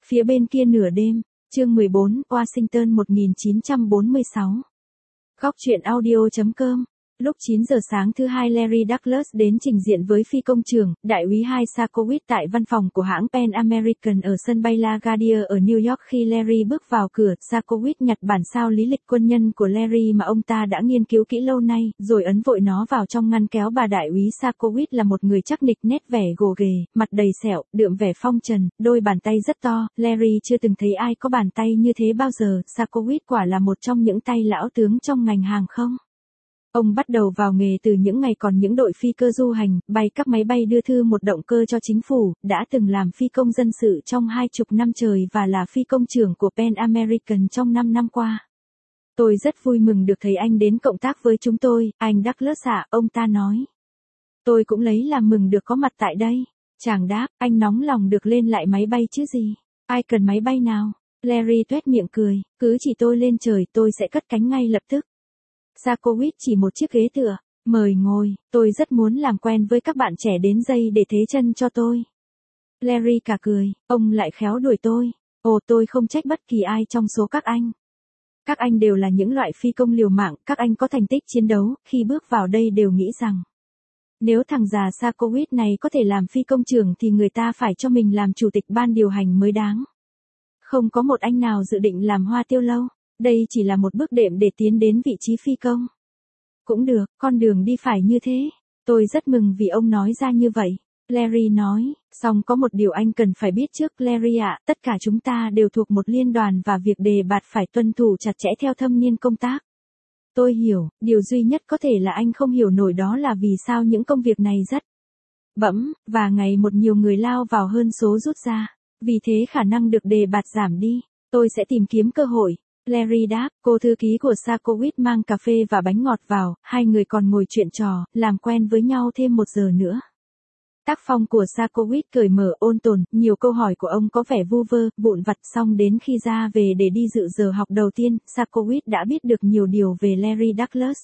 Phía bên kia nửa đêm, chương 14, Washington 1946. Góc truyện audio.com. Lúc 9 giờ sáng thứ hai Larry Douglas đến trình diện với phi công trưởng, đại úy 2 Sakowitz tại văn phòng của hãng Pan American ở sân bay LaGuardia ở New York. Khi Larry bước vào cửa, Sakowitz nhặt bản sao lý lịch quân nhân của Larry mà ông ta đã nghiên cứu kỹ lâu nay, rồi ấn vội nó vào trong ngăn kéo. Bà đại úy Sakowitz là một người chắc nịch, nét vẻ gồ ghề, mặt đầy sẹo, đượm vẻ phong trần, đôi bàn tay rất to. Larry chưa từng thấy ai có bàn tay như thế bao giờ. Sakowitz quả là một trong những tay lão tướng trong ngành hàng không. Ông bắt đầu vào nghề từ những ngày còn những đội phi cơ du hành, bay các máy bay đưa thư một động cơ cho chính phủ, đã từng làm phi công dân sự trong 20 năm trời và là phi công trưởng của Pan American trong 5 năm qua. Tôi rất vui mừng được thấy anh đến cộng tác với chúng tôi, anh Douglas ạ, ông ta nói. Tôi cũng lấy làm mừng được có mặt tại đây. Chàng đáp, anh nóng lòng được lên lại máy bay chứ gì. Ai cần máy bay nào? Larry tuét miệng cười, cứ chỉ tôi lên trời tôi sẽ cất cánh ngay lập tức. Sakowitz chỉ một chiếc ghế tựa, mời ngồi, tôi rất muốn làm quen với các bạn trẻ đến giây để thế chân cho tôi. Larry cả cười, ông lại khéo đuổi tôi, ồ tôi không trách bất kỳ ai trong số các anh. Các anh đều là những loại phi công liều mạng, các anh có thành tích chiến đấu, khi bước vào đây đều nghĩ rằng. Nếu thằng già Sakowitz này có thể làm phi công trưởng thì người ta phải cho mình làm chủ tịch ban điều hành mới đáng. Không có một anh nào dự định làm hoa tiêu lâu. Đây chỉ là một bước đệm để tiến đến vị trí phi công. Cũng được, con đường đi phải như thế. Tôi rất mừng vì ông nói ra như vậy. Larry nói, song có một điều anh cần phải biết trước Larry ạ, tất cả chúng ta đều thuộc một liên đoàn và việc đề bạt phải tuân thủ chặt chẽ theo thâm niên công tác. Tôi hiểu, điều duy nhất có thể là anh không hiểu nổi đó là vì sao những công việc này rất bẫm, và ngày một nhiều người lao vào hơn số rút ra. Vì thế khả năng được đề bạt giảm đi. Tôi sẽ tìm kiếm cơ hội. Larry đáp, cô thư ký của Sakowitz mang cà phê và bánh ngọt vào, hai người còn ngồi chuyện trò, làm quen với nhau thêm 1 giờ nữa. Tác phong của Sakowitz cởi mở ôn tồn, nhiều câu hỏi của ông có vẻ vu vơ, vụn vặt, xong đến khi ra về để đi dự giờ học đầu tiên, Sakowitz đã biết được nhiều điều về Larry Douglas.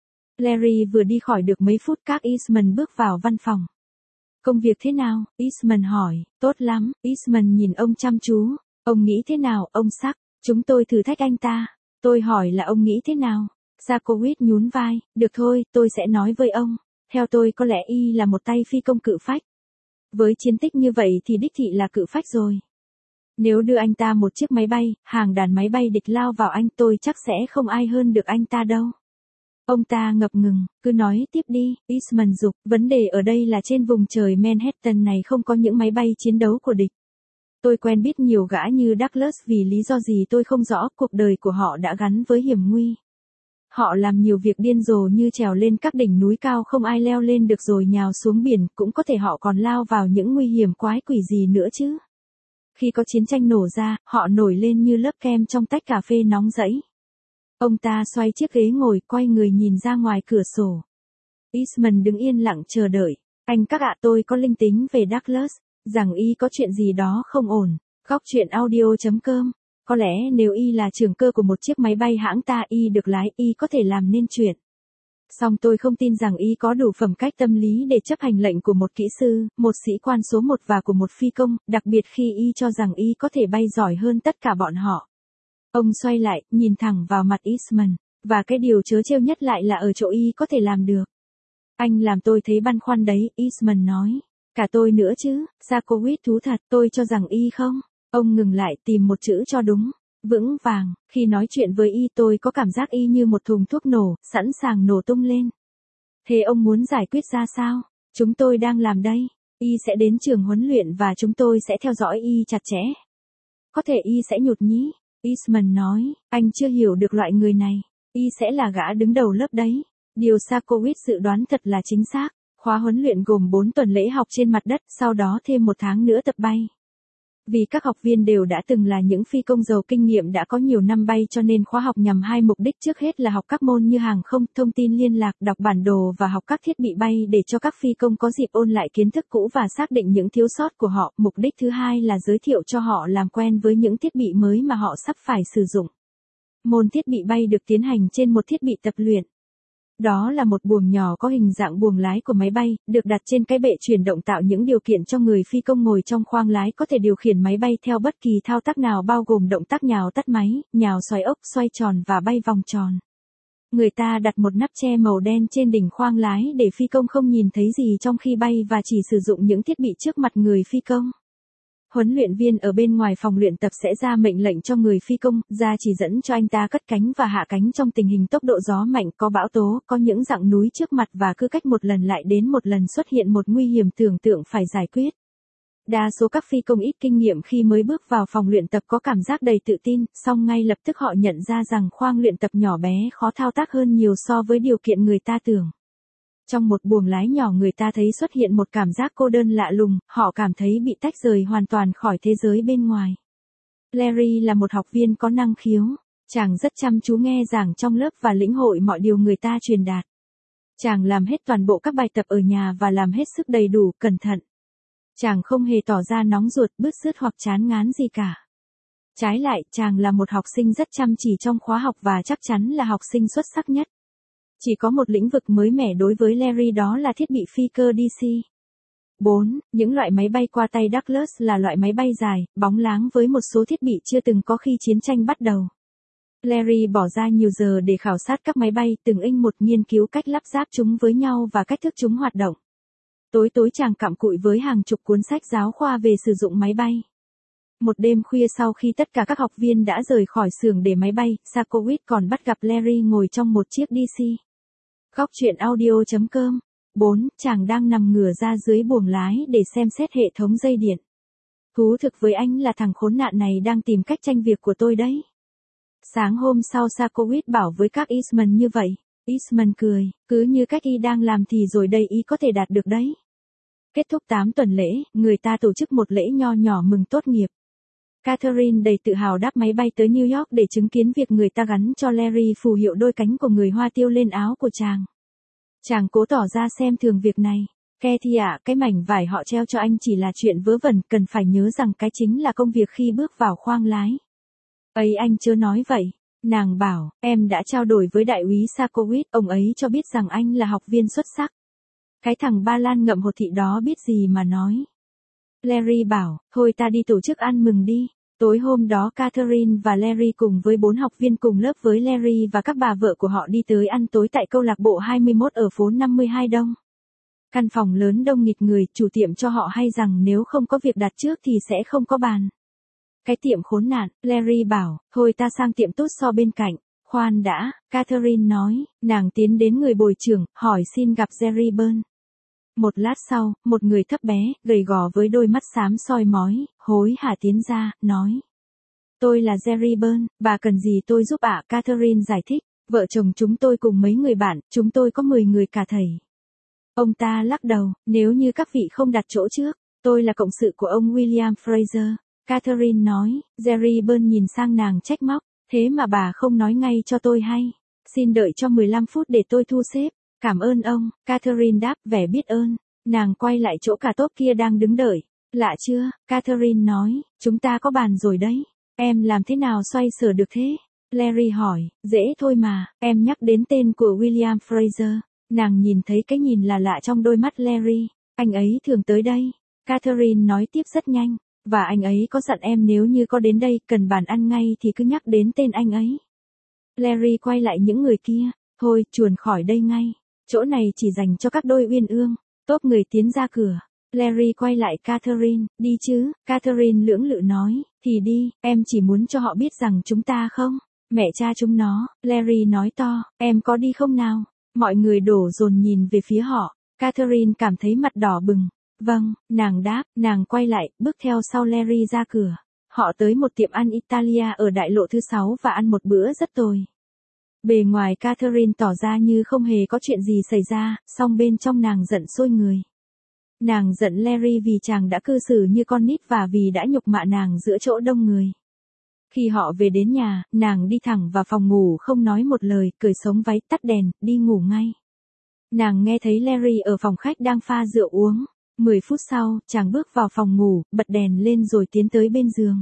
Larry vừa đi khỏi được mấy phút các Eastman bước vào văn phòng. Công việc thế nào? Eastman hỏi, tốt lắm, Eastman nhìn ông chăm chú, ông nghĩ thế nào, ông Sắc? Chúng tôi thử thách anh ta. Tôi hỏi là ông nghĩ thế nào? Sakowitz nhún vai, được thôi, tôi sẽ nói với ông. Theo tôi có lẽ y là một tay phi công cự phách. Với chiến tích như vậy thì đích thị là cự phách rồi. Nếu đưa anh ta một chiếc máy bay, hàng đàn máy bay địch lao vào anh, tôi chắc sẽ không ai hơn được anh ta đâu. Ông ta ngập ngừng, cứ nói tiếp đi, Eastman giục, vấn đề ở đây là trên vùng trời Manhattan này không có những máy bay chiến đấu của địch. Tôi quen biết nhiều gã như Douglas vì lý do gì tôi không rõ, cuộc đời của họ đã gắn với hiểm nguy. Họ làm nhiều việc điên rồ như trèo lên các đỉnh núi cao không ai leo lên được rồi nhào xuống biển, cũng có thể họ còn lao vào những nguy hiểm quái quỷ gì nữa chứ. Khi có chiến tranh nổ ra, họ nổi lên như lớp kem trong tách cà phê nóng rẫy. Ông ta xoay chiếc ghế ngồi, quay người nhìn ra ngoài cửa sổ. Eastman đứng yên lặng chờ đợi. Anh các ạ, tôi có linh tính về Douglas. Rằng y có chuyện gì đó không ổn. Góc truyện audio.com. Có lẽ nếu y là trưởng cơ của một chiếc máy bay hãng ta y được lái y có thể làm nên chuyện. Song tôi không tin rằng y có đủ phẩm cách tâm lý để chấp hành lệnh của một kỹ sư, một sĩ quan số 1 và của một phi công, đặc biệt khi y cho rằng y có thể bay giỏi hơn tất cả bọn họ. Ông xoay lại, nhìn thẳng vào mặt Eastman. Và cái điều trớ trêu nhất lại là ở chỗ y có thể làm được. Anh làm tôi thấy băn khoăn đấy, Eastman nói. Cả tôi nữa chứ, Sakowitz thú thật, tôi cho rằng y không. Ông ngừng lại tìm một chữ cho đúng. Vững vàng, khi nói chuyện với y tôi có cảm giác y như một thùng thuốc nổ, sẵn sàng nổ tung lên. Thế ông muốn giải quyết ra sao? Chúng tôi đang làm đây. Y sẽ đến trường huấn luyện và chúng tôi sẽ theo dõi y chặt chẽ. Có thể y sẽ nhụt nhí. Eastman nói, anh chưa hiểu được loại người này. Y sẽ là gã đứng đầu lớp đấy. Điều Sakowitz dự đoán thật là chính xác. Khóa huấn luyện gồm 4 tuần lễ học trên mặt đất, sau đó thêm 1 tháng nữa tập bay. Vì các học viên đều đã từng là những phi công giàu kinh nghiệm đã có nhiều năm bay cho nên khóa học nhằm 2 mục đích, trước hết là học các môn như hàng không, thông tin liên lạc, đọc bản đồ và học các thiết bị bay để cho các phi công có dịp ôn lại kiến thức cũ và xác định những thiếu sót của họ. Mục đích thứ hai là giới thiệu cho họ làm quen với những thiết bị mới mà họ sắp phải sử dụng. Môn thiết bị bay được tiến hành trên một thiết bị tập luyện. Đó là một buồng nhỏ có hình dạng buồng lái của máy bay, được đặt trên cái bệ chuyển động tạo những điều kiện cho người phi công ngồi trong khoang lái có thể điều khiển máy bay theo bất kỳ thao tác nào bao gồm động tác nhào tắt máy, nhào xoay ốc, xoay tròn và bay vòng tròn. Người ta đặt một nắp che màu đen trên đỉnh khoang lái để phi công không nhìn thấy gì trong khi bay và chỉ sử dụng những thiết bị trước mặt người phi công. Huấn luyện viên ở bên ngoài phòng luyện tập sẽ ra mệnh lệnh cho người phi công, ra chỉ dẫn cho anh ta cất cánh và hạ cánh trong tình hình tốc độ gió mạnh, có bão tố, có những dặng núi trước mặt và cứ cách một lần lại đến một lần xuất hiện một nguy hiểm tưởng tượng phải giải quyết. Đa số các phi công ít kinh nghiệm khi mới bước vào phòng luyện tập có cảm giác đầy tự tin, song ngay lập tức họ nhận ra rằng khoang luyện tập nhỏ bé khó thao tác hơn nhiều so với điều kiện người ta tưởng. Trong một buồng lái nhỏ người ta thấy xuất hiện một cảm giác cô đơn lạ lùng, họ cảm thấy bị tách rời hoàn toàn khỏi thế giới bên ngoài. Larry là một học viên có năng khiếu. Chàng rất chăm chú nghe giảng trong lớp và lĩnh hội mọi điều người ta truyền đạt. Chàng làm hết toàn bộ các bài tập ở nhà và làm hết sức đầy đủ, cẩn thận. Chàng không hề tỏ ra nóng ruột, bứt rứt hoặc chán ngán gì cả. Trái lại, chàng là một học sinh rất chăm chỉ trong khóa học và chắc chắn là học sinh xuất sắc nhất. Chỉ có một lĩnh vực mới mẻ đối với Larry, đó là thiết bị phi cơ DC. 4. Những loại máy bay qua tay Douglas là loại máy bay dài, bóng láng với một số thiết bị chưa từng có khi chiến tranh bắt đầu. Larry bỏ ra nhiều giờ để khảo sát các máy bay, từng inch một nghiên cứu cách lắp ráp chúng với nhau và cách thức chúng hoạt động. Tối chàng cặm cụi với hàng chục cuốn sách giáo khoa về sử dụng máy bay. Một đêm khuya sau khi tất cả các học viên đã rời khỏi xưởng để máy bay, Sakowicz còn bắt gặp Larry ngồi trong một chiếc DC. Góc truyện audio.com. 4. Chàng đang nằm ngửa ra dưới buồng lái để xem xét hệ thống dây điện. Thú thực với anh là thằng khốn nạn này đang tìm cách tranh việc của tôi đấy. Sáng hôm sau Sakowicz bảo với các Eastman như vậy. Eastman cười, cứ như cách y đang làm thì rồi đây y có thể đạt được đấy. Kết thúc 8 tuần lễ, người ta tổ chức một lễ nho nhỏ mừng tốt nghiệp. Catherine đầy tự hào đáp máy bay tới New York để chứng kiến việc người ta gắn cho Larry phù hiệu đôi cánh của người Hoa Tiêu lên áo của chàng. Chàng cố tỏ ra xem thường việc này. Kathy ạ, cái mảnh vải họ treo cho anh chỉ là chuyện vớ vẩn, cần phải nhớ rằng cái chính là công việc khi bước vào khoang lái. Ấy anh chớ nói vậy. Nàng bảo, em đã trao đổi với đại úy Sakowicz, ông ấy cho biết rằng anh là học viên xuất sắc. Cái thằng Ba Lan ngậm hột thị đó biết gì mà nói. Larry bảo, thôi ta đi tổ chức ăn mừng đi. Tối hôm đó Catherine và Larry cùng với 4 học viên cùng lớp với Larry và các bà vợ của họ đi tới ăn tối tại câu lạc bộ 21 ở phố 52 Đông. Căn phòng lớn đông nghịt người, chủ tiệm cho họ hay rằng nếu không có việc đặt trước thì sẽ không có bàn. Cái tiệm khốn nạn, Larry bảo, thôi ta sang tiệm tốt so bên cạnh. Khoan đã, Catherine nói, nàng tiến đến người bồi trưởng, hỏi xin gặp Jerry Byrne. Một lát sau, một người thấp bé, gầy gò với đôi mắt xám soi mói, hối hả tiến ra, nói. Tôi là Jerry Byrne, bà cần gì tôi giúp ạ? Catherine giải thích, vợ chồng chúng tôi cùng mấy người bạn, chúng tôi có 10 người cả thầy. Ông ta lắc đầu, nếu như các vị không đặt chỗ trước, tôi là cộng sự của ông William Fraser. Catherine nói, Jerry Byrne nhìn sang nàng trách móc, thế mà bà không nói ngay cho tôi hay. Xin đợi cho 15 phút để tôi thu xếp. Cảm ơn ông, Catherine đáp vẻ biết ơn. Nàng quay lại chỗ cả tốp kia đang đứng đợi. Lạ chưa, Catherine nói, chúng ta có bàn rồi đấy. Em làm thế nào xoay sở được thế? Larry hỏi, dễ thôi mà, em nhắc đến tên của William Fraser. Nàng nhìn thấy cái nhìn là lạ trong đôi mắt Larry. Anh ấy thường tới đây. Catherine nói tiếp rất nhanh. Và anh ấy có dặn em nếu như có đến đây cần bàn ăn ngay thì cứ nhắc đến tên anh ấy. Larry quay lại những người kia. Thôi, chuồn khỏi đây ngay. Chỗ này chỉ dành cho các đôi uyên ương. Tốp người tiến ra cửa. Larry quay lại Catherine, đi chứ? Catherine lưỡng lự nói, thì đi, em chỉ muốn cho họ biết rằng chúng ta không. Mẹ cha chúng nó, Larry nói to, em có đi không nào? Mọi người đổ dồn nhìn về phía họ. Catherine cảm thấy mặt đỏ bừng. Vâng, nàng đáp, nàng quay lại, bước theo sau Larry ra cửa. Họ tới một tiệm ăn Italia ở đại lộ thứ 6 và ăn một bữa rất tồi. Bề ngoài Catherine tỏ ra như không hề có chuyện gì xảy ra, song bên trong nàng giận sôi người. Nàng giận Larry vì chàng đã cư xử như con nít và vì đã nhục mạ nàng giữa chỗ đông người. Khi họ về đến nhà, nàng đi thẳng vào phòng ngủ không nói một lời, cởi sống váy, tắt đèn, đi ngủ ngay. Nàng nghe thấy Larry ở phòng khách đang pha rượu uống. 10 phút sau, chàng bước vào phòng ngủ, bật đèn lên rồi tiến tới bên giường.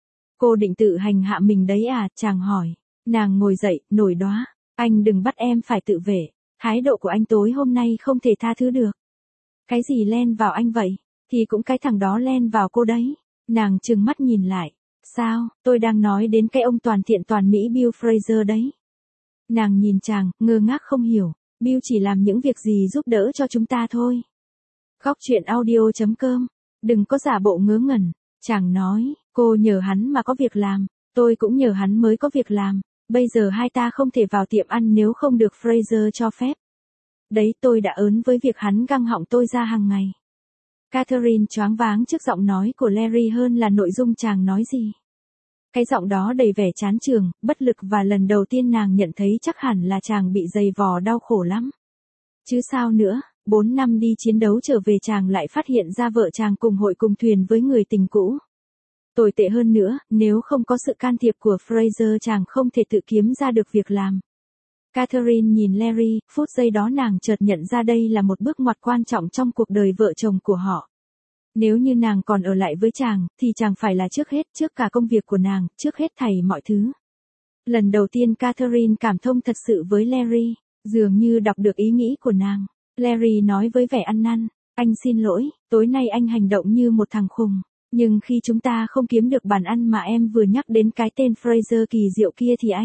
Cô định tự hành hạ mình đấy à? Chàng hỏi. Nàng ngồi dậy, nổi đoá. Anh đừng bắt em phải tự vệ. Thái độ của anh tối hôm nay không thể tha thứ được. Cái gì len vào anh vậy? Thì cũng cái thằng đó len vào cô đấy. Nàng trừng mắt nhìn lại. Sao, tôi đang nói đến cái ông toàn thiện toàn mỹ Bill Fraser đấy. Nàng nhìn chàng, ngơ ngác không hiểu. Bill chỉ làm những việc gì giúp đỡ cho chúng ta thôi. Góc truyện audio.com. Đừng có giả bộ ngớ ngẩn. Chàng nói, cô nhờ hắn mà có việc làm. Tôi cũng nhờ hắn mới có việc làm. Bây giờ hai ta không thể vào tiệm ăn nếu không được Fraser cho phép. Đấy, tôi đã ớn với việc hắn găng họng tôi ra hàng ngày. Catherine choáng váng trước giọng nói của Larry hơn là nội dung chàng nói gì. Cái giọng đó đầy vẻ chán chường, bất lực và lần đầu tiên nàng nhận thấy chắc hẳn là chàng bị dày vò đau khổ lắm. Chứ sao nữa, 4 năm đi chiến đấu trở về chàng lại phát hiện ra vợ chàng cùng hội cùng thuyền với người tình cũ. Tồi tệ hơn nữa, nếu không có sự can thiệp của Fraser chàng không thể tự kiếm ra được việc làm. Catherine nhìn Larry, phút giây đó nàng chợt nhận ra đây là một bước ngoặt quan trọng trong cuộc đời vợ chồng của họ. Nếu như nàng còn ở lại với chàng, thì chàng phải là trước hết, trước cả công việc của nàng, trước hết thảy mọi thứ. Lần đầu tiên Catherine cảm thông thật sự với Larry, dường như đọc được ý nghĩ của nàng. Larry nói với vẻ ăn năn, anh xin lỗi, tối nay anh hành động như một thằng khùng. Nhưng khi chúng ta không kiếm được bàn ăn mà em vừa nhắc đến cái tên Fraser kỳ diệu kia thì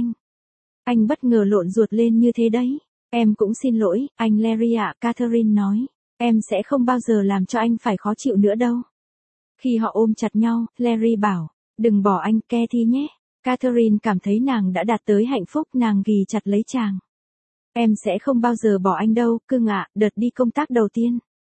anh bất ngờ lộn ruột lên như thế đấy. Em cũng xin lỗi, anh Larry ạ, Catherine nói. Em sẽ không bao giờ làm cho anh phải khó chịu nữa đâu. Khi họ ôm chặt nhau, Larry bảo, đừng bỏ anh, Cathy nhé. Catherine cảm thấy nàng đã đạt tới hạnh phúc, nàng ghì chặt lấy chàng. Em sẽ không bao giờ bỏ anh đâu, cưng ạ, đợt đi công tác đầu tiên.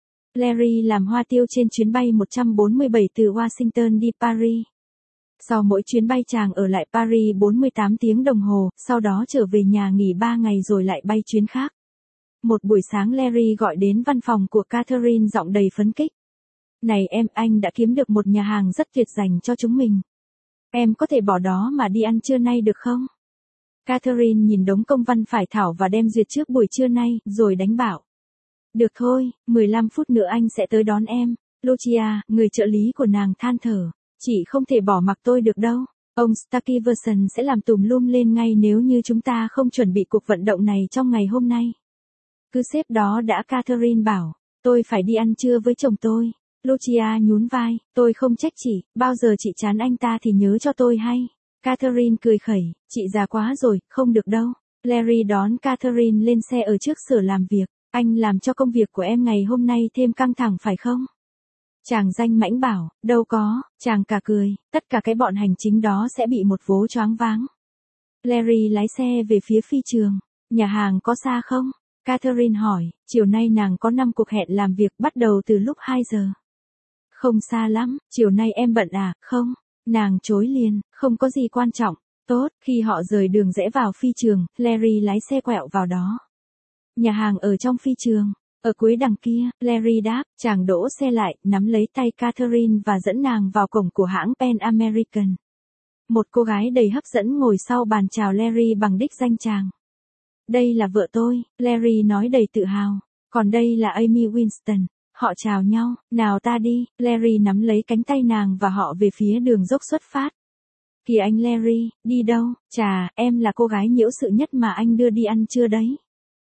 Larry làm hoa tiêu trên chuyến bay 147 từ Washington đi Paris. Sau mỗi chuyến bay chàng ở lại Paris 48 tiếng đồng hồ, sau đó trở về nhà nghỉ 3 ngày rồi lại bay chuyến khác. Một buổi sáng Larry gọi đến văn phòng của Catherine giọng đầy phấn khích. Này em, anh đã kiếm được một nhà hàng rất tuyệt dành cho chúng mình. Em có thể bỏ đó mà đi ăn trưa nay được không? Catherine nhìn đống công văn phải thảo và đem duyệt trước buổi trưa nay, rồi đánh bảo. Được thôi, 15 phút nữa anh sẽ tới đón em. Lucia, người trợ lý của nàng than thở. Chị không thể bỏ mặc tôi được đâu. Ông Starkeyverson sẽ làm tùm lum lên ngay nếu như chúng ta không chuẩn bị cuộc vận động này trong ngày hôm nay. Cứ sếp đó đã, Catherine bảo. Tôi phải đi ăn trưa với chồng tôi. Lucia nhún vai. Tôi không trách chị, bao giờ chị chán anh ta thì nhớ cho tôi hay. Catherine cười khẩy. Chị già quá rồi, không được đâu. Larry đón Catherine lên xe ở trước sở làm việc. Anh làm cho công việc của em ngày hôm nay thêm căng thẳng phải không? Chàng danh mãnh bảo, đâu có, chàng cả cười, tất cả cái bọn hành chính đó sẽ bị một vố choáng váng. Larry lái xe về phía phi trường, nhà hàng có xa không? Catherine hỏi, chiều nay nàng có 5 cuộc hẹn làm việc bắt đầu từ lúc 2 giờ. Không xa lắm, chiều nay em bận à, không? Nàng chối liền, không có gì quan trọng, tốt, khi họ rời đường rẽ vào phi trường, Larry lái xe quẹo vào đó. Nhà hàng ở trong phi trường. Ở cuối đằng kia, Larry đáp, chàng đỗ xe lại, nắm lấy tay Catherine và dẫn nàng vào cổng của hãng Pan American. Một cô gái đầy hấp dẫn ngồi sau bàn chào Larry bằng đích danh chàng. Đây là vợ tôi, Larry nói đầy tự hào. Còn đây là Amy Winston. Họ chào nhau, nào ta đi, Larry nắm lấy cánh tay nàng và họ về phía đường dốc xuất phát. Kìa anh Larry, đi đâu? Chà, em là cô gái nhiễu sự nhất mà anh đưa đi ăn trưa đấy.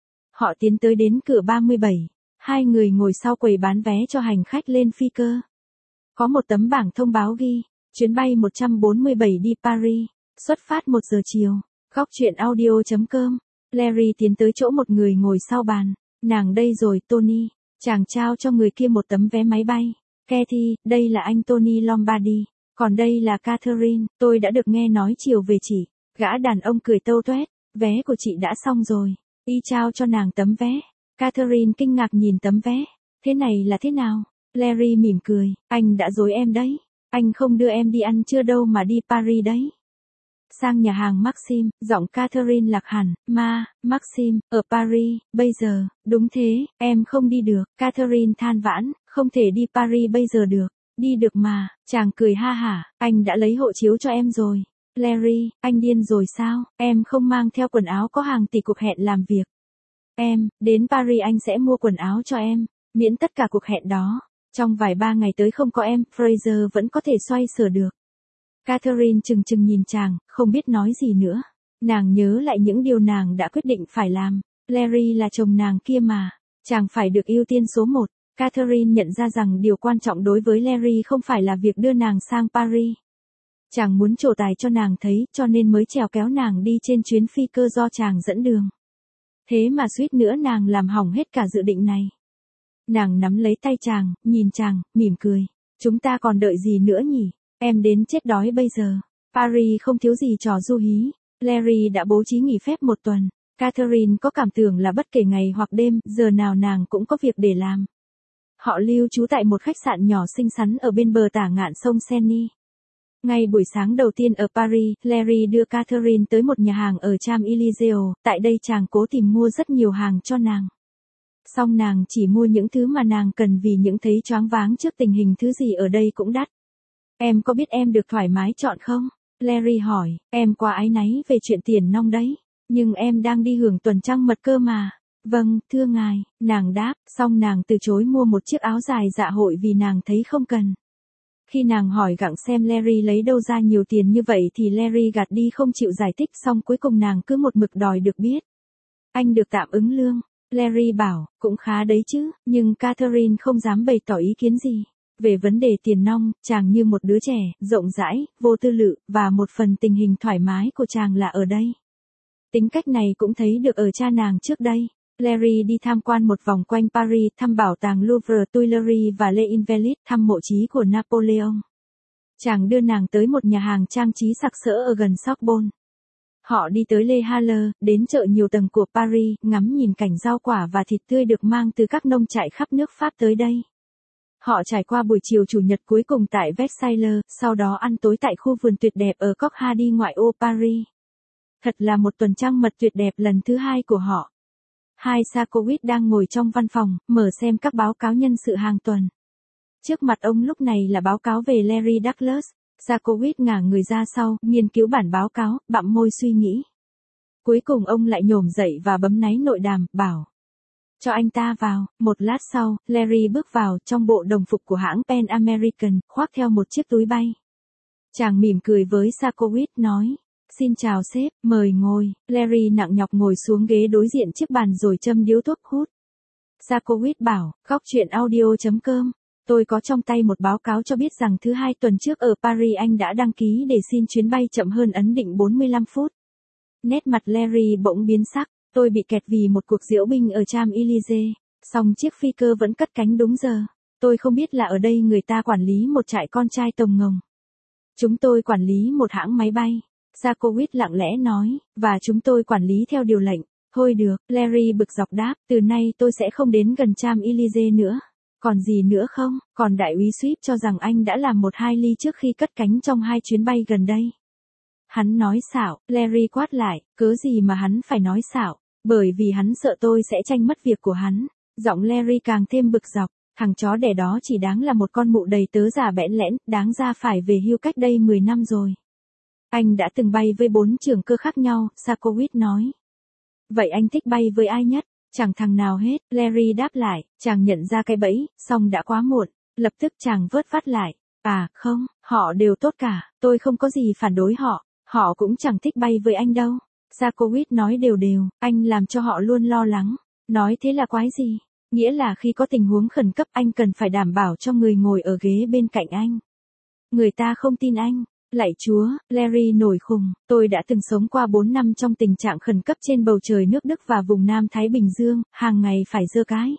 Họ tiến tới đến cửa 37. Hai người ngồi sau quầy bán vé cho hành khách lên phi cơ. Có một tấm bảng thông báo ghi, chuyến bay 147 đi Paris, xuất phát 1 giờ chiều. Góc truyện audio.com. Larry tiến tới chỗ một người ngồi sau bàn. Nàng đây rồi, Tony. Chàng trao cho người kia một tấm vé máy bay. Cathy, đây là anh Tony Lombardi. Còn đây là Catherine, tôi đã được nghe nói chiều về chị. Gã đàn ông cười tâu toét. Vé của chị đã xong rồi. Y trao cho nàng tấm vé. Catherine kinh ngạc nhìn tấm vé. Thế này là thế nào? Larry mỉm cười. Anh đã dối em đấy. Anh không đưa em đi ăn trưa đâu mà đi Paris đấy. Sang nhà hàng Maxim, giọng Catherine lạc hẳn. Maxim, ở Paris, bây giờ, đúng thế, em không đi được. Catherine than vãn, không thể đi Paris bây giờ được. Đi được mà, chàng cười ha hả, anh đã lấy hộ chiếu cho em rồi. Larry, anh điên rồi sao? Em không mang theo quần áo có hàng tỷ cuộc hẹn làm việc. Đến Paris anh sẽ mua quần áo cho em, miễn tất cả cuộc hẹn đó. Trong vài 3 ngày tới không có em, Fraser vẫn có thể xoay sở được. Catherine chừng nhìn chàng, không biết nói gì nữa. Nàng nhớ lại những điều nàng đã quyết định phải làm. Larry là chồng nàng kia mà. Chàng phải được ưu tiên số một. Catherine nhận ra rằng điều quan trọng đối với Larry không phải là việc đưa nàng sang Paris. Chàng muốn trổ tài cho nàng thấy, cho nên mới trèo kéo nàng đi trên chuyến phi cơ do chàng dẫn đường. Thế mà suýt nữa nàng làm hỏng hết cả dự định này. Nàng nắm lấy tay chàng, nhìn chàng, mỉm cười. Chúng ta còn đợi gì nữa nhỉ? Em đến chết đói bây giờ. Paris không thiếu gì trò du hí. Larry đã bố trí nghỉ phép một tuần. Catherine có cảm tưởng là bất kể ngày hoặc đêm, giờ nào nàng cũng có việc để làm. Họ lưu trú tại một khách sạn nhỏ xinh xắn ở bên bờ tả ngạn sông Seine. Ngay buổi sáng đầu tiên ở Paris, Larry đưa Catherine tới một nhà hàng ở Champs-Élysées, tại đây chàng cố tìm mua rất nhiều hàng cho nàng. Song nàng chỉ mua những thứ mà nàng cần vì những thấy choáng váng trước tình hình thứ gì ở đây cũng đắt. Em có biết em được thoải mái chọn không? Larry hỏi, em quá áy náy về chuyện tiền nong đấy. Nhưng em đang đi hưởng tuần trăng mật cơ mà. Vâng, thưa ngài, nàng đáp, song nàng từ chối mua một chiếc áo dài dạ hội vì nàng thấy không cần. Khi nàng hỏi gặng xem Larry lấy đâu ra nhiều tiền như vậy thì Larry gạt đi không chịu giải thích, song cuối cùng nàng cứ một mực đòi được biết. Anh được tạm ứng lương. Larry bảo, cũng khá đấy chứ, nhưng Catherine không dám bày tỏ ý kiến gì. Về vấn đề tiền nong, chàng như một đứa trẻ, rộng rãi, vô tư lự, và một phần tình hình thoải mái của chàng là ở đây. Tính cách này cũng thấy được ở cha nàng trước đây. Larry đi tham quan một vòng quanh Paris, thăm bảo tàng Louvre, Tuileries và Les Invalides, thăm mộ chí của Napoleon. Chàng đưa nàng tới một nhà hàng trang trí sặc sỡ ở gần Sorbonne. Họ đi tới Les Halles, đến chợ nhiều tầng của Paris, ngắm nhìn cảnh rau quả và thịt tươi được mang từ các nông trại khắp nước Pháp tới đây. Họ trải qua buổi chiều chủ nhật cuối cùng tại Versailles, sau đó ăn tối tại khu vườn tuyệt đẹp ở Coq-Hardy ngoại ô Paris. Thật là một tuần trăng mật tuyệt đẹp lần thứ hai của họ. Hai Sakowicz đang ngồi trong văn phòng, mở xem các báo cáo nhân sự hàng tuần. Trước mặt ông lúc này là báo cáo về Larry Douglas. Sakowicz ngả người ra sau, nghiên cứu bản báo cáo, bặm môi suy nghĩ. Cuối cùng ông lại nhổm dậy và bấm náy nội đàm, bảo. Cho anh ta vào. Một lát sau, Larry bước vào trong bộ đồng phục của hãng Pan American, khoác theo một chiếc túi bay. Chàng mỉm cười với Sakowicz, nói. Xin chào sếp, mời ngồi. Larry nặng nhọc ngồi xuống ghế đối diện chiếc bàn rồi châm điếu thuốc hút. Sakowicz bảo, góc chuyện audio.com. Tôi có trong tay một báo cáo cho biết rằng thứ hai tuần trước ở Paris anh đã đăng ký để xin chuyến bay chậm hơn ấn định 45 phút. Nét mặt Larry bỗng biến sắc, tôi bị kẹt vì một cuộc diễu binh ở Champs-Élysées, song chiếc phi cơ vẫn cất cánh đúng giờ. Tôi không biết là ở đây người ta quản lý một trại con trai tồng ngồng. Chúng tôi quản lý một hãng máy bay. Sakowicz lặng lẽ nói, và chúng tôi quản lý theo điều lệnh. Thôi được, Larry bực dọc đáp, từ nay tôi sẽ không đến gần Champs-Élysées nữa. Còn gì nữa không? Còn đại úy Swift cho rằng anh đã làm 1-2 ly trước khi cất cánh trong 2 chuyến bay gần đây. Hắn nói xạo, Larry quát lại, cớ gì mà hắn phải nói xạo, bởi vì hắn sợ tôi sẽ tranh mất việc của hắn. Giọng Larry càng thêm bực dọc, thằng chó đẻ đó chỉ đáng là một con mụ đầy tớ già bẽn lẽn, đáng ra phải về hưu cách đây 10 năm rồi. Anh đã từng bay với 4 trưởng cơ khác nhau, Sakowicz nói. Vậy anh thích bay với ai nhất? Chẳng thằng nào hết, Larry đáp lại, chàng nhận ra cái bẫy, song đã quá muộn, lập tức chàng vớt vát lại. À, không, họ đều tốt cả, tôi không có gì phản đối họ cũng chẳng thích bay với anh đâu. Sakowicz nói đều đều, anh làm cho họ luôn lo lắng. Nói thế là quái gì? Nghĩa là khi có tình huống khẩn cấp anh cần phải đảm bảo cho người ngồi ở ghế bên cạnh anh. Người ta không tin anh. Lạy Chúa, Larry nổi khùng, tôi đã từng sống qua 4 năm trong tình trạng khẩn cấp trên bầu trời nước Đức và vùng Nam Thái Bình Dương, hàng ngày phải giơ cái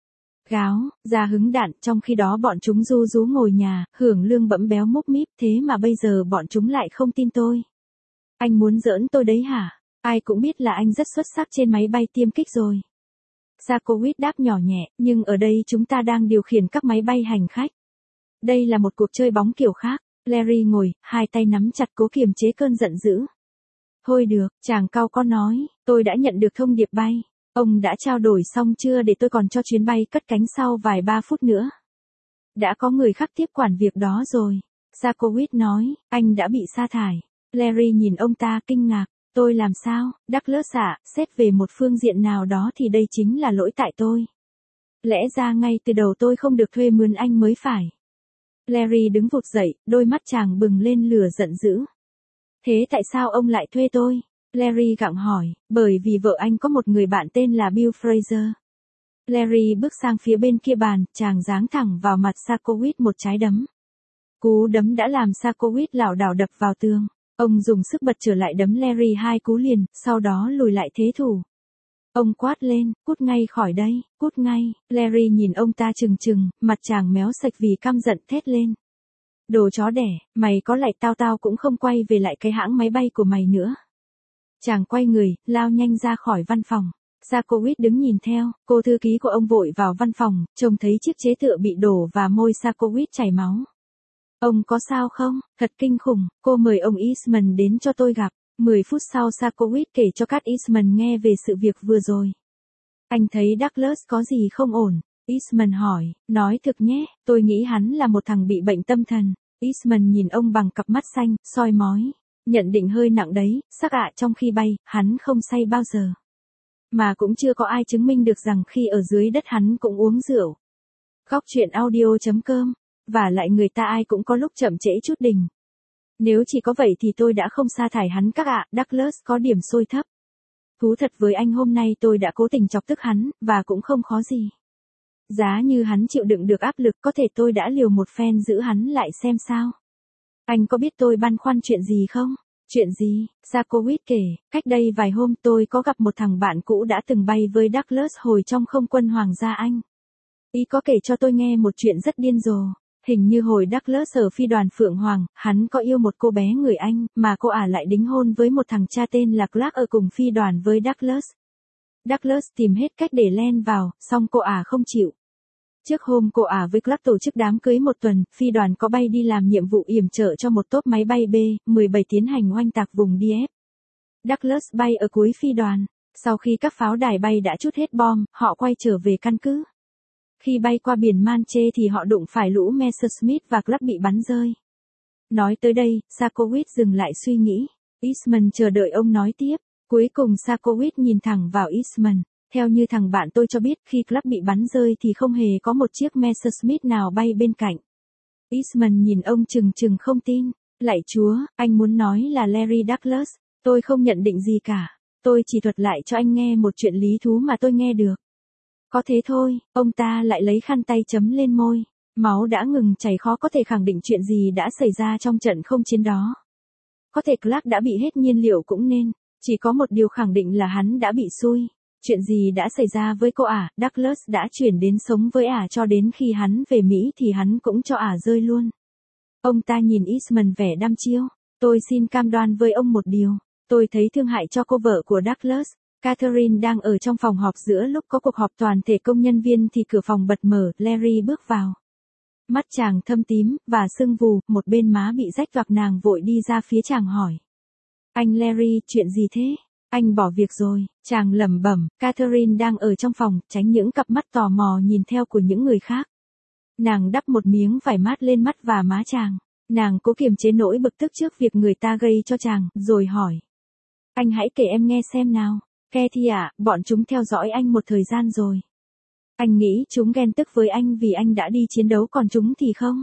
gáo, ra hứng đạn, trong khi đó bọn chúng ru rú ngồi nhà, hưởng lương bẫm béo múc míp, thế mà bây giờ bọn chúng lại không tin tôi. Anh muốn giỡn tôi đấy hả? Ai cũng biết là anh rất xuất sắc trên máy bay tiêm kích rồi. Sakowicz đáp nhỏ nhẹ, nhưng ở đây chúng ta đang điều khiển các máy bay hành khách. Đây là một cuộc chơi bóng kiểu khác. Larry ngồi, hai tay nắm chặt cố kiềm chế cơn giận dữ. Thôi được, chàng cau có nói, tôi đã nhận được thông điệp bay. Ông đã trao đổi xong chưa để tôi còn cho chuyến bay cất cánh sau vài 3 phút nữa? Đã có người khác tiếp quản việc đó rồi. Sakowicz nói, anh đã bị sa thải. Larry nhìn ông ta kinh ngạc, tôi làm sao? Douglas ạ, xét về một phương diện nào đó thì đây chính là lỗi tại tôi. Lẽ ra ngay từ đầu tôi không được thuê mướn anh mới phải. Larry đứng vụt dậy, đôi mắt chàng bừng lên lửa giận dữ. Thế tại sao ông lại thuê tôi? Larry gặng hỏi, bởi vì vợ anh có một người bạn tên là Bill Fraser. Larry bước sang phía bên kia bàn, chàng giáng thẳng vào mặt Sakowicz một trái đấm. Cú đấm đã làm Sakowicz lảo đảo đập vào tường. Ông dùng sức bật trở lại đấm Larry 2 cú liền, sau đó lùi lại thế thủ. Ông quát lên, cút ngay khỏi đây, cút ngay. Larry nhìn ông ta trừng trừng, mặt chàng méo sạch vì căm giận thét lên. Đồ chó đẻ, mày có lại tao cũng không quay về lại cái hãng máy bay của mày nữa. Chàng quay người, lao nhanh ra khỏi văn phòng. Sakowicz đứng nhìn theo, cô thư ký của ông vội vào văn phòng, trông thấy chiếc chế tựa bị đổ và môi Sakowicz chảy máu. Ông có sao không? Thật kinh khủng, cô mời ông Eastman đến cho tôi gặp. 10 phút sau Sakowicz kể cho Cat Eastman nghe về sự việc vừa rồi. Anh thấy Douglas có gì không ổn? Eastman hỏi, nói thực nhé, tôi nghĩ hắn là một thằng bị bệnh tâm thần. Eastman nhìn ông bằng cặp mắt xanh, soi mói. Nhận định hơi nặng đấy, sắc ạ trong khi bay, hắn không say bao giờ. Mà cũng chưa có ai chứng minh được rằng khi ở dưới đất hắn cũng uống rượu. Góc chuyện audio.com. Và lại người ta ai cũng có lúc chậm trễ chút đỉnh. Nếu chỉ có vậy thì tôi đã không sa thải hắn các ạ, Douglas có điểm sôi thấp. Thú thật với anh hôm nay tôi đã cố tình chọc tức hắn, và cũng không khó gì. Giá như hắn chịu đựng được áp lực có thể tôi đã liều một phen giữ hắn lại xem sao. Anh có biết tôi băn khoăn chuyện gì không? Chuyện gì? Sakowicz kể, cách đây vài hôm tôi có gặp một thằng bạn cũ đã từng bay với Douglas hồi trong không quân Hoàng gia Anh. Ý có kể cho tôi nghe một chuyện rất điên rồ. Hình như hồi Douglas ở phi đoàn Phượng Hoàng, hắn có yêu một cô bé người Anh, mà cô ả lại đính hôn với một thằng cha tên là Clark ở cùng phi đoàn với Douglas. Douglas tìm hết cách để len vào, song cô ả không chịu. Trước hôm cô ả với Clark tổ chức đám cưới một tuần, phi đoàn có bay đi làm nhiệm vụ yểm trợ cho một tốp máy bay B-17 tiến hành oanh tạc vùng Dieppe. Douglas bay ở cuối phi đoàn. Sau khi các pháo đài bay đã trút hết bom, họ quay trở về căn cứ. Khi bay qua biển Manche thì họ đụng phải lũ Messerschmitt và Clark bị bắn rơi. Nói tới đây, Sakowicz dừng lại suy nghĩ. Eastman chờ đợi ông nói tiếp. Cuối cùng Sakowicz nhìn thẳng vào Eastman. Theo như thằng bạn tôi cho biết khi Clark bị bắn rơi thì không hề có một chiếc Messerschmitt nào bay bên cạnh. Eastman nhìn ông chừng chừng không tin. Lạy Chúa, anh muốn nói là Larry Douglas. Tôi không nhận định gì cả. Tôi chỉ thuật lại cho anh nghe một chuyện lý thú mà tôi nghe được. Có thế thôi, ông ta lại lấy khăn tay chấm lên môi. Máu đã ngừng chảy, khó có thể khẳng định chuyện gì đã xảy ra trong trận không chiến đó. Có thể Clark đã bị hết nhiên liệu cũng nên. Chỉ có một điều khẳng định là hắn đã bị xui. Chuyện gì đã xảy ra với cô ả, Douglas đã chuyển đến sống với ả cho đến khi hắn về Mỹ thì hắn cũng cho ả rơi luôn. Ông ta nhìn Eastman vẻ đăm chiêu. Tôi xin cam đoan với ông một điều. Tôi thấy thương hại cho cô vợ của Douglas. Catherine đang ở trong phòng họp giữa lúc có cuộc họp toàn thể công nhân viên thì cửa phòng bật mở, Larry bước vào. Mắt chàng thâm tím, và sưng vù, một bên má bị rách toạc, nàng vội đi ra phía chàng hỏi. Anh Larry, chuyện gì thế? Anh bỏ việc rồi, chàng lẩm bẩm. Catherine đang ở trong phòng, tránh những cặp mắt tò mò nhìn theo của những người khác. Nàng đắp một miếng vải mát lên mắt và má chàng. Nàng cố kiềm chế nỗi bực tức trước việc người ta gây cho chàng, rồi hỏi. Anh hãy kể em nghe xem nào. Cathy ạ, bọn chúng theo dõi anh một thời gian rồi. Anh nghĩ chúng ghen tức với anh vì anh đã đi chiến đấu còn chúng thì không?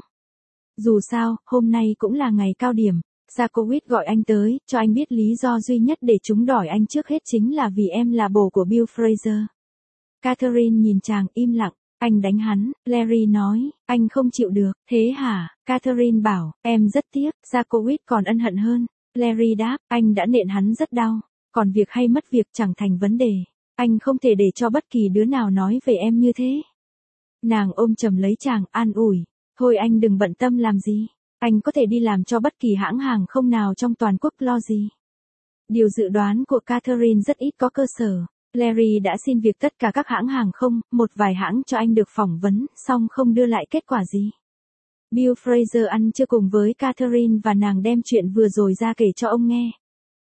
Dù sao, hôm nay cũng là ngày cao điểm. Sakowicz gọi anh tới, cho anh biết lý do duy nhất để chúng đòi anh trước hết chính là vì em là bồ của Bill Fraser. Catherine nhìn chàng im lặng. Anh đánh hắn, Larry nói, anh không chịu được, thế hả? Catherine bảo, em rất tiếc. Sakowicz còn ân hận hơn. Larry đáp, anh đã nện hắn rất đau. Còn việc hay mất việc chẳng thành vấn đề. Anh không thể để cho bất kỳ đứa nào nói về em như thế. Nàng ôm chầm lấy chàng, an ủi. Thôi anh đừng bận tâm làm gì. Anh có thể đi làm cho bất kỳ hãng hàng không nào trong toàn quốc, lo gì. Điều dự đoán của Catherine rất ít có cơ sở. Larry đã xin việc tất cả các hãng hàng không, một vài hãng cho anh được phỏng vấn, song không đưa lại kết quả gì. Bill Fraser ăn trưa cùng với Catherine và nàng đem chuyện vừa rồi ra kể cho ông nghe.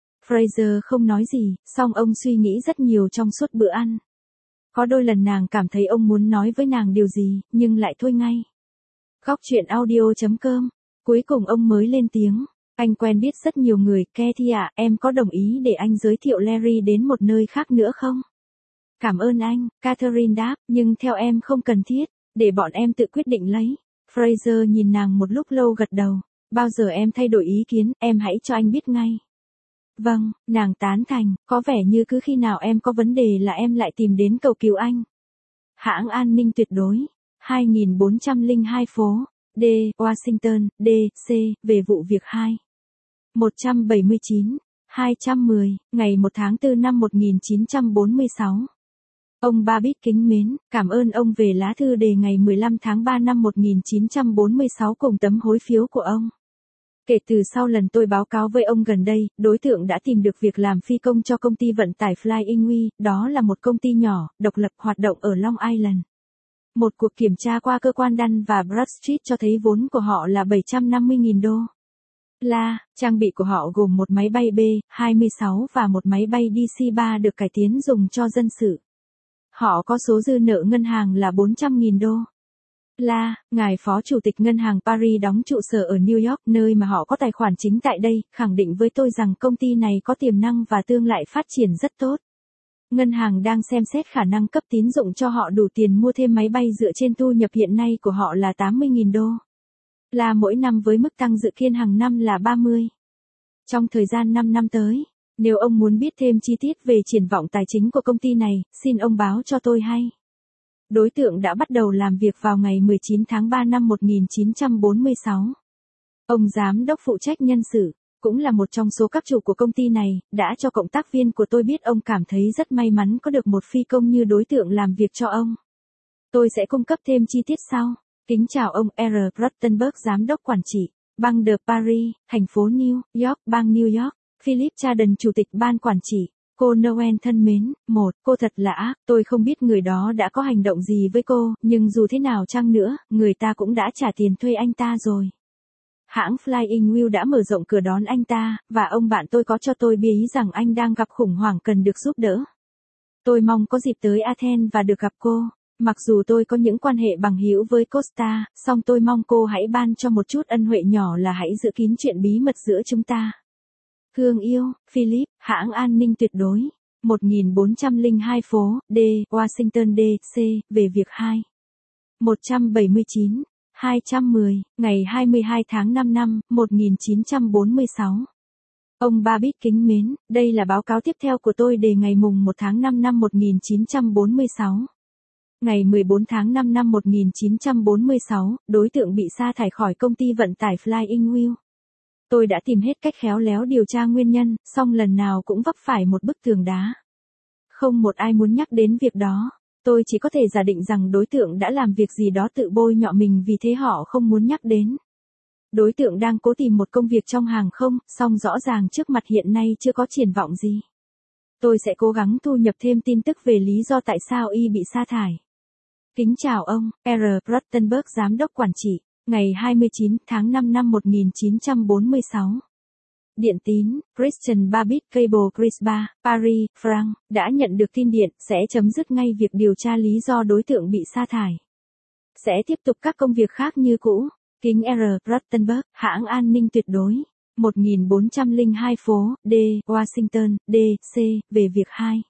Fraser không nói gì, song ông suy nghĩ rất nhiều trong suốt bữa ăn. Có đôi lần nàng cảm thấy ông muốn nói với nàng điều gì, nhưng lại thôi ngay. Góc chuyện audio.com. Cuối cùng ông mới lên tiếng. Anh quen biết rất nhiều người, Cathy ạ, em có đồng ý để anh giới thiệu Larry đến một nơi khác nữa không? Cảm ơn anh, Catherine đáp, nhưng theo em không cần thiết, để bọn em tự quyết định lấy. Fraser nhìn nàng một lúc lâu gật đầu. Bao giờ em thay đổi ý kiến, em hãy cho anh biết ngay. Vâng, nàng tán thành, có vẻ như cứ khi nào em có vấn đề là em lại tìm đến cầu cứu anh. Hãng an ninh tuyệt đối, 2402 phố, D, Washington, D.C., về vụ việc 2. 179, 210, ngày 1 tháng 4 năm 1946. Ông Babbitt kính mến, cảm ơn ông về lá thư đề ngày 15 tháng 3 năm 1946 cùng tấm hối phiếu của ông. Kể từ sau lần tôi báo cáo với ông gần đây, đối tượng đã tìm được việc làm phi công cho công ty vận tải Flying W, đó là một công ty nhỏ, độc lập hoạt động ở Long Island. Một cuộc kiểm tra qua cơ quan Dun và Bradstreet cho thấy vốn của họ là 750.000 đô la, trang bị của họ gồm một máy bay B-26 và một máy bay DC-3 được cải tiến dùng cho dân sự. Họ có số dư nợ ngân hàng là 400.000 đô la. Ngài Phó Chủ tịch Ngân hàng Paris đóng trụ sở ở New York, nơi mà họ có tài khoản chính tại đây, khẳng định với tôi rằng công ty này có tiềm năng và tương lai phát triển rất tốt. Ngân hàng đang xem xét khả năng cấp tín dụng cho họ đủ tiền mua thêm máy bay dựa trên thu nhập hiện nay của họ là 80.000 đô la mỗi năm với mức tăng dự kiến hàng năm là 30. Trong thời gian 5 năm tới, nếu ông muốn biết thêm chi tiết về triển vọng tài chính của công ty này, xin ông báo cho tôi hay. Đối tượng đã bắt đầu làm việc vào ngày 19 tháng 3 năm 1946. Ông giám đốc phụ trách nhân sự, cũng là một trong số các chủ của công ty này, đã cho cộng tác viên của tôi biết ông cảm thấy rất may mắn có được một phi công như đối tượng làm việc cho ông. Tôi sẽ cung cấp thêm chi tiết sau. Kính chào ông R. Ruttenberg, giám đốc quản trị, bang de Paris, thành phố New York, bang New York. Philip Chadden, chủ tịch ban quản trị. Cô Noel thân mến, cô thật là ác, tôi không biết người đó đã có hành động gì với cô, nhưng dù thế nào chăng nữa, người ta cũng đã trả tiền thuê anh ta rồi. Hãng Flying W đã mở rộng cửa đón anh ta, và ông bạn tôi có cho tôi biết rằng anh đang gặp khủng hoảng cần được giúp đỡ. Tôi mong có dịp tới Athens và được gặp cô. Mặc dù tôi có những quan hệ bằng hữu với Costa, song tôi mong cô hãy ban cho một chút ân huệ nhỏ là hãy giữ kín chuyện bí mật giữa chúng ta. Thương yêu, Philip, hãng an ninh tuyệt đối. 1402 phố, D, Washington D.C., về việc 2. 179, 210, ngày 22 tháng 5 năm 1946. Ông Babbitt kính mến, đây là báo cáo tiếp theo của tôi đề ngày mùng 1 tháng 5 năm 1946. Ngày 14 tháng 5 năm 1946, đối tượng bị sa thải khỏi công ty vận tải Flying W. Tôi đã tìm hết cách khéo léo điều tra nguyên nhân, song lần nào cũng vấp phải một bức tường đá. Không một ai muốn nhắc đến việc đó. Tôi chỉ có thể giả định rằng đối tượng đã làm việc gì đó tự bôi nhọ mình, vì thế họ không muốn nhắc đến. Đối tượng đang cố tìm một công việc trong hàng không, song rõ ràng trước mặt hiện nay chưa có triển vọng gì. Tôi sẽ cố gắng thu nhập thêm tin tức về lý do tại sao y bị sa thải. Kính chào ông, R. Ruttenberg, giám đốc quản trị, ngày 29 tháng 5 năm 1946. Điện tín, Christian Babbitt Cable Crispa, Paris, France, đã nhận được tin điện, sẽ chấm dứt ngay việc điều tra lý do đối tượng bị sa thải. Sẽ tiếp tục các công việc khác như cũ. Kính R. Ruttenberg, hãng an ninh tuyệt đối. 1402 phố, D, Washington, D.C., về việc 2.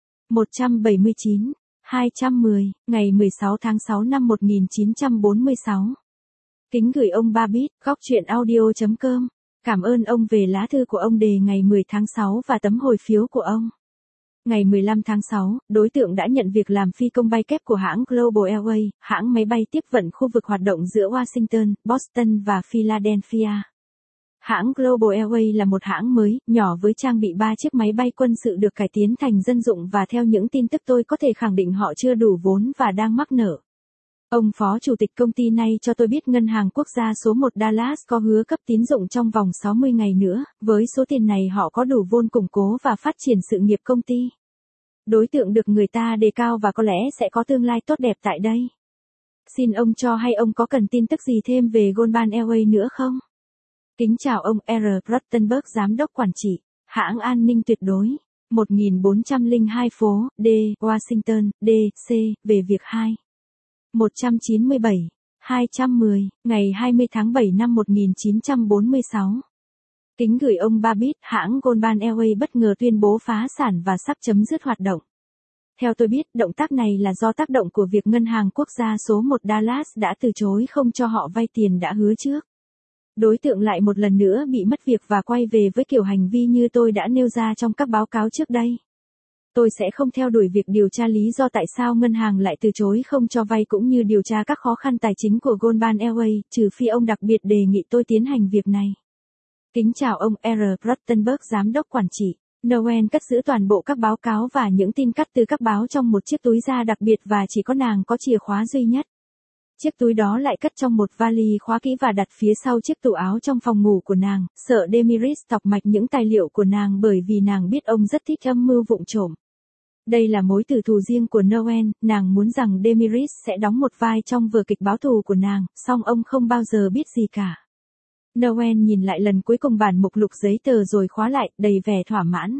179, 210, ngày 16 tháng 6 năm 1946. Kính gửi ông Babbitt, góc chuyện audio.com. Cảm ơn ông về lá thư của ông đề ngày 10 tháng 6 và tấm hồi phiếu của ông. Ngày 15 tháng 6, đối tượng đã nhận việc làm phi công bay kép của hãng Global Airways, hãng máy bay tiếp vận khu vực hoạt động giữa Washington, Boston và Philadelphia. Hãng Global Airways là một hãng mới, nhỏ với trang bị 3 chiếc máy bay quân sự được cải tiến thành dân dụng, và theo những tin tức tôi có thể khẳng định họ chưa đủ vốn và đang mắc nợ. Ông phó chủ tịch công ty này cho tôi biết ngân hàng quốc gia số 1 Dallas có hứa cấp tín dụng trong vòng 60 ngày nữa, với số tiền này họ có đủ vốn củng cố và phát triển sự nghiệp công ty. Đối tượng được người ta đề cao và có lẽ sẽ có tương lai tốt đẹp tại đây. Xin ông cho hay ông có cần tin tức gì thêm về Global Airways nữa không? Kính chào ông R. Ruttenberg, giám đốc quản trị, hãng an ninh tuyệt đối. 1402 phố, D, Washington, D.C., về việc 2. 197, 210, ngày 20 tháng 7 năm 1946. Kính gửi ông Babbitt, hãng Global Airways bất ngờ tuyên bố phá sản và sắp chấm dứt hoạt động. Theo tôi biết, động tác này là do tác động của việc ngân hàng quốc gia số 1 Dallas đã từ chối không cho họ vay tiền đã hứa trước. đối tượng lại một lần nữa bị mất việc và quay về với kiểu hành vi như tôi đã nêu ra trong các báo cáo trước đây. Tôi sẽ không theo đuổi việc điều tra lý do tại sao ngân hàng lại từ chối không cho vay cũng như điều tra các khó khăn tài chính của Goldman Airways, trừ phi ông đặc biệt đề nghị tôi tiến hành việc này. Kính chào ông R. Rottenberg, giám đốc quản trị. Noel cất giữ toàn bộ các báo cáo và những tin cắt từ các báo trong một chiếc túi da đặc biệt và chỉ có nàng có chìa khóa duy nhất. Chiếc túi đó lại cất trong một vali khóa kỹ và đặt phía sau chiếc tủ áo trong phòng ngủ của nàng, sợ Demiris tọc mạch những tài liệu của nàng bởi vì nàng biết ông rất thích âm mưu vụng trộm. Đây là mối tử thù riêng của Noel, nàng muốn rằng Demiris sẽ đóng một vai trong vở kịch báo thù của nàng, song ông không bao giờ biết gì cả. Noel nhìn lại lần cuối cùng bản mục lục giấy tờ rồi khóa lại, đầy vẻ thỏa mãn.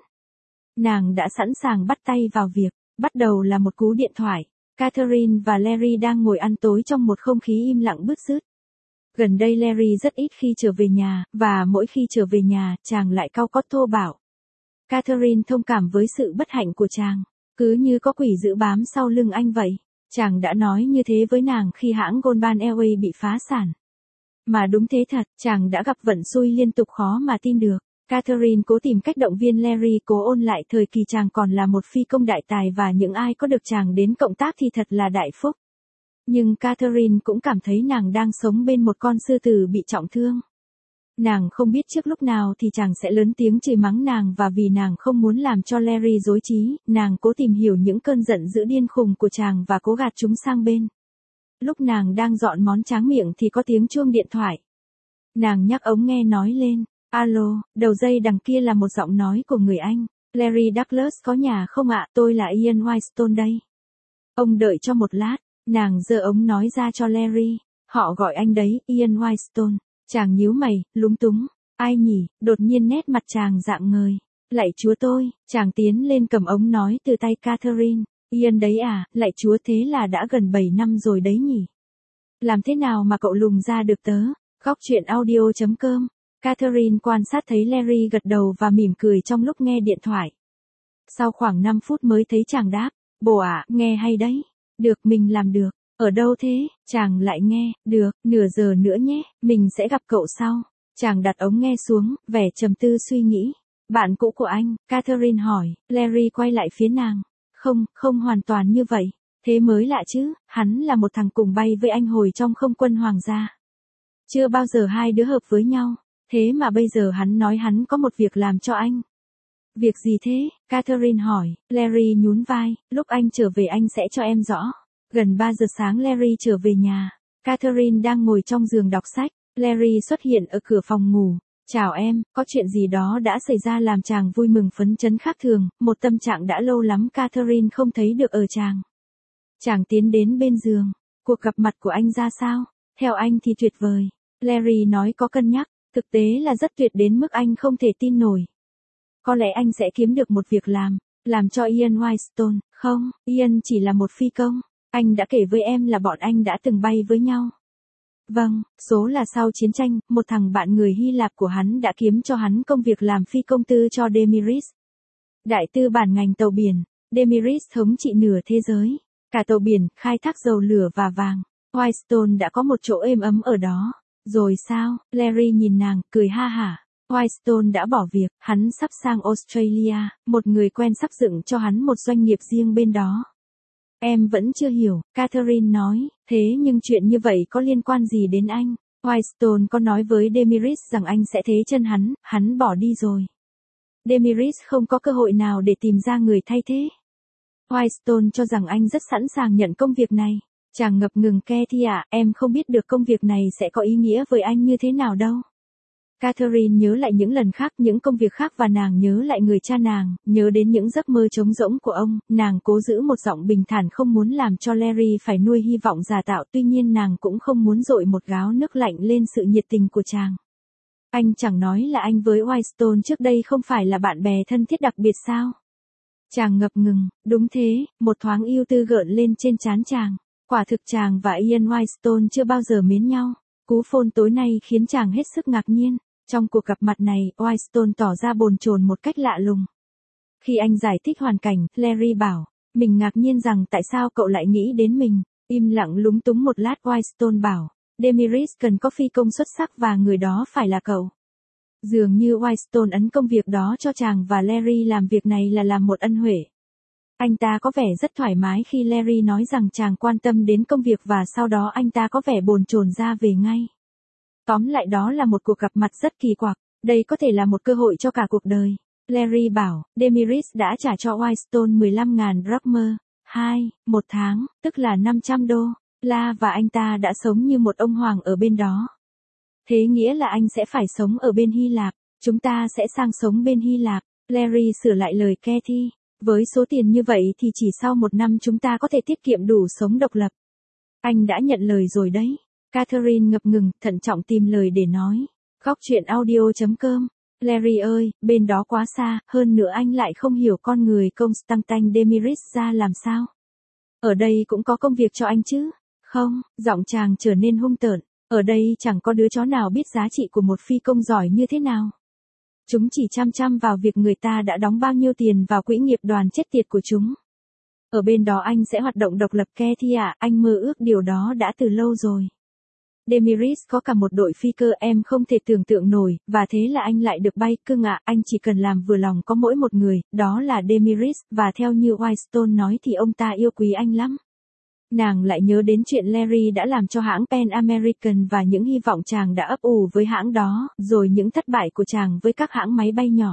Nàng đã sẵn sàng bắt tay vào việc. Bắt đầu là một cú điện thoại. Catherine và Larry đang ngồi ăn tối trong một không khí im lặng bứt rứt. Gần đây Larry rất ít khi trở về nhà, và mỗi khi trở về nhà, chàng lại cau có thô bạo. Catherine thông cảm với sự bất hạnh của chàng, cứ như có quỷ giữ bám sau lưng anh vậy. Chàng đã nói như thế với nàng khi hãng Goldman Airways bị phá sản. Mà đúng thế thật, chàng đã gặp vận xui liên tục khó mà tin được. Catherine cố tìm cách động viên Larry cố ôn lại thời kỳ chàng còn là một phi công đại tài và những ai có được chàng đến cộng tác thì thật là đại phúc. Nhưng Catherine cũng cảm thấy nàng đang sống bên một con sư tử bị trọng thương. Nàng không biết trước lúc nào thì chàng sẽ lớn tiếng chửi mắng nàng và vì nàng không muốn làm cho Larry rối trí, nàng cố tìm hiểu những cơn giận dữ điên khùng của chàng và cố gạt chúng sang bên. Lúc nàng đang dọn món tráng miệng thì có tiếng chuông điện thoại. Nàng nhắc ống nghe nói lên. Alo, đầu dây đằng kia là một giọng nói của người Anh. Larry Douglas có nhà không ạ? Tôi là Ian Whitestone đây. Ông đợi cho một lát. Nàng giơ ống nói ra cho Larry. Họ gọi anh đấy, Ian Whitestone. Chàng nhíu mày, lúng túng. Ai nhỉ? Đột nhiên nét mặt chàng rạng ngời. Lạy Chúa tôi. Chàng tiến lên cầm ống nói từ tay Catherine. Ian đấy à? Lạy Chúa, thế là đã gần 7 năm rồi đấy nhỉ? Làm thế nào mà cậu lùng ra được tớ? Góc chuyện audio.com. Catherine quan sát thấy Larry gật đầu và mỉm cười trong lúc nghe điện thoại. Sau khoảng 5 phút mới thấy chàng đáp. Bồ ạ, nghe hay đấy. Được, mình làm được. Ở đâu thế? Chàng lại nghe. Được, nửa giờ nữa nhé, mình sẽ gặp cậu sau. Chàng đặt ống nghe xuống, vẻ trầm tư suy nghĩ. Bạn cũ của anh? Catherine hỏi. Larry quay lại phía nàng. Không hoàn toàn như vậy. Thế mới lạ chứ, hắn là một thằng cùng bay với anh hồi trong không quân hoàng gia. Chưa bao giờ hai đứa hợp với nhau. Thế mà bây giờ hắn nói hắn có một việc làm cho anh. Việc gì thế? Catherine hỏi. Larry nhún vai. Lúc anh trở về anh sẽ cho em rõ. Gần 3 giờ sáng Larry trở về nhà. Catherine đang ngồi trong giường đọc sách. Larry xuất hiện ở cửa phòng ngủ. Chào em, có chuyện gì đó đã xảy ra làm chàng vui mừng phấn chấn khác thường, một tâm trạng đã lâu lắm Catherine không thấy được ở chàng. Chàng tiến đến bên giường. Cuộc gặp mặt của anh ra sao? Theo anh thì tuyệt vời. Larry nói có cân nhắc. Thực tế là rất tuyệt đến mức anh không thể tin nổi. Có lẽ anh sẽ kiếm được một việc làm cho Ian Whitestone. Không, Ian chỉ là một phi công. Anh đã kể với em là bọn anh đã từng bay với nhau. Vâng, số là sau chiến tranh, một thằng bạn người Hy Lạp của hắn đã kiếm cho hắn công việc làm phi công tư cho Demiris. Đại tư bản ngành tàu biển, Demiris thống trị nửa thế giới. Cả tàu biển, khai thác dầu lửa và vàng. Whitestone đã có một chỗ êm ấm ở đó. Rồi sao? Larry nhìn nàng, cười ha hả. Whitestone đã bỏ việc, hắn sắp sang Australia, một người quen sắp dựng cho hắn một doanh nghiệp riêng bên đó. Em vẫn chưa hiểu, Catherine nói, thế nhưng chuyện như vậy có liên quan gì đến anh? Whitestone có nói với Demiris rằng anh sẽ thế chân hắn bỏ đi rồi. Demiris không có cơ hội nào để tìm ra người thay thế. Whitestone cho rằng anh rất sẵn sàng nhận công việc này. Chàng ngập ngừng. Cathy ạ, em không biết được công việc này sẽ có ý nghĩa với anh như thế nào đâu. Catherine nhớ lại những lần khác, những công việc khác và nàng nhớ lại người cha nàng, nhớ đến những giấc mơ trống rỗng của ông, nàng cố giữ một giọng bình thản không muốn làm cho Larry phải nuôi hy vọng giả tạo, tuy nhiên nàng cũng không muốn dội một gáo nước lạnh lên sự nhiệt tình của chàng. Anh chẳng nói là anh với Whitestone trước đây không phải là bạn bè thân thiết đặc biệt sao? Chàng ngập ngừng. Đúng thế, một thoáng ưu tư gợn lên trên trán chàng. Quả thực chàng và Ian Whitestone chưa bao giờ mến nhau. Cú phone tối nay khiến chàng hết sức ngạc nhiên. Trong cuộc gặp mặt này, Whitestone tỏ ra bồn chồn một cách lạ lùng. Khi anh giải thích hoàn cảnh, Larry bảo, mình ngạc nhiên rằng tại sao cậu lại nghĩ đến mình. Im lặng lúng túng một lát, Whitestone bảo, Demiris cần có phi công xuất sắc và người đó phải là cậu. Dường như Whitestone ấn công việc đó cho chàng và Larry làm việc này là làm một ân huệ. Anh ta có vẻ rất thoải mái khi Larry nói rằng chàng quan tâm đến công việc và sau đó anh ta có vẻ bồn chồn ra về ngay. Tóm lại đó là một cuộc gặp mặt rất kỳ quặc, đây có thể là một cơ hội cho cả cuộc đời. Larry bảo, Demiris đã trả cho Whitestone 15.000 drachma, 1 tháng, tức là 500 đô, la và anh ta đã sống như một ông hoàng ở bên đó. Thế nghĩa là anh sẽ phải sống ở bên Hy Lạp, chúng ta sẽ sang sống bên Hy Lạp, Larry sửa lại lời Kathy. Với số tiền như vậy thì chỉ sau 1 năm chúng ta có thể tiết kiệm đủ sống độc lập. Anh đã nhận lời rồi đấy. Catherine ngập ngừng, thận trọng tìm lời để nói. Góc chuyện audio.com. Larry ơi, bên đó quá xa, hơn nữa anh lại không hiểu con người Constantine Demiris ra làm sao. Ở đây cũng có công việc cho anh chứ? Không, giọng chàng trở nên hung tợn. Ở đây chẳng có đứa chó nào biết giá trị của một phi công giỏi như thế nào. Chúng chỉ chăm chăm vào việc người ta đã đóng bao nhiêu tiền vào quỹ nghiệp đoàn chết tiệt của chúng. Ở bên đó anh sẽ hoạt động độc lập Kathy ạ, anh mơ ước điều đó đã từ lâu rồi. Demiris có cả một đội phi cơ em không thể tưởng tượng nổi, và thế là anh lại được bay, cưng ạ, anh chỉ cần làm vừa lòng có mỗi một người, đó là Demiris, và theo như Whitestone nói thì ông ta yêu quý anh lắm. Nàng lại nhớ đến chuyện Larry đã làm cho hãng Pan American và những hy vọng chàng đã ấp ủ với hãng đó, rồi những thất bại của chàng với các hãng máy bay nhỏ.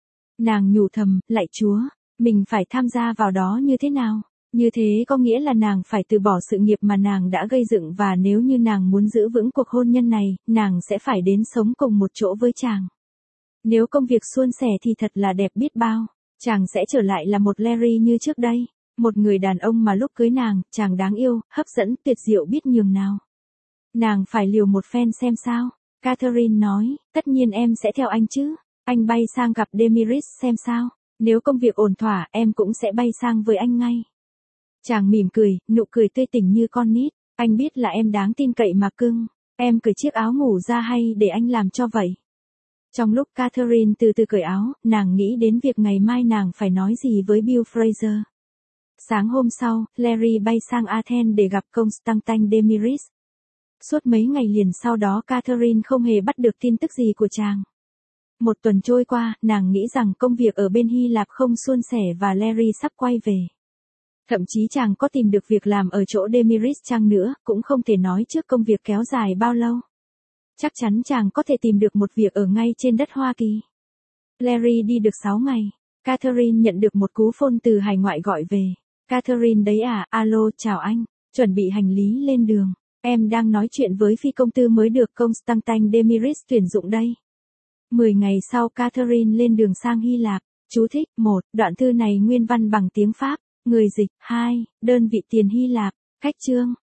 Nàng nhủ thầm, lạy Chúa, mình phải tham gia vào đó như thế nào? Như thế có nghĩa là nàng phải từ bỏ sự nghiệp mà nàng đã gây dựng và nếu như nàng muốn giữ vững cuộc hôn nhân này, nàng sẽ phải đến sống cùng một chỗ với chàng. Nếu công việc suôn sẻ thì thật là đẹp biết bao, chàng sẽ trở lại là một Larry như trước đây. Một người đàn ông mà lúc cưới nàng, chàng đáng yêu, hấp dẫn, tuyệt diệu biết nhường nào. Nàng phải liều một phen xem sao. Catherine nói, tất nhiên em sẽ theo anh chứ. Anh bay sang gặp Demiris xem sao. Nếu công việc ổn thỏa, em cũng sẽ bay sang với anh ngay. Chàng mỉm cười, nụ cười tươi tỉnh như con nít. Anh biết là em đáng tin cậy mà cưng. Em cởi chiếc áo ngủ ra hay để anh làm cho vậy? Trong lúc Catherine từ từ cởi áo, nàng nghĩ đến việc ngày mai nàng phải nói gì với Bill Fraser. Sáng hôm sau, Larry bay sang Athens để gặp Constantine Demiris. Suốt mấy ngày liền sau đó Catherine không hề bắt được tin tức gì của chàng. Một tuần trôi qua, nàng nghĩ rằng công việc ở bên Hy Lạp không suôn sẻ và Larry sắp quay về. Thậm chí chàng có tìm được việc làm ở chỗ Demiris chăng nữa, cũng không thể nói trước công việc kéo dài bao lâu. Chắc chắn chàng có thể tìm được một việc ở ngay trên đất Hoa Kỳ. Larry đi được 6 ngày. Catherine nhận được một cú phone từ hải ngoại gọi về. Catherine đấy à, alo, chào anh, chuẩn bị hành lý lên đường. Em đang nói chuyện với phi công tư mới được Constantine Demiris tuyển dụng đây. 10 ngày sau Catherine lên đường sang Hy Lạp. Chú thích, 1, đoạn thư này nguyên văn bằng tiếng Pháp, người dịch, 2, đơn vị tiền Hy Lạp, cách chương.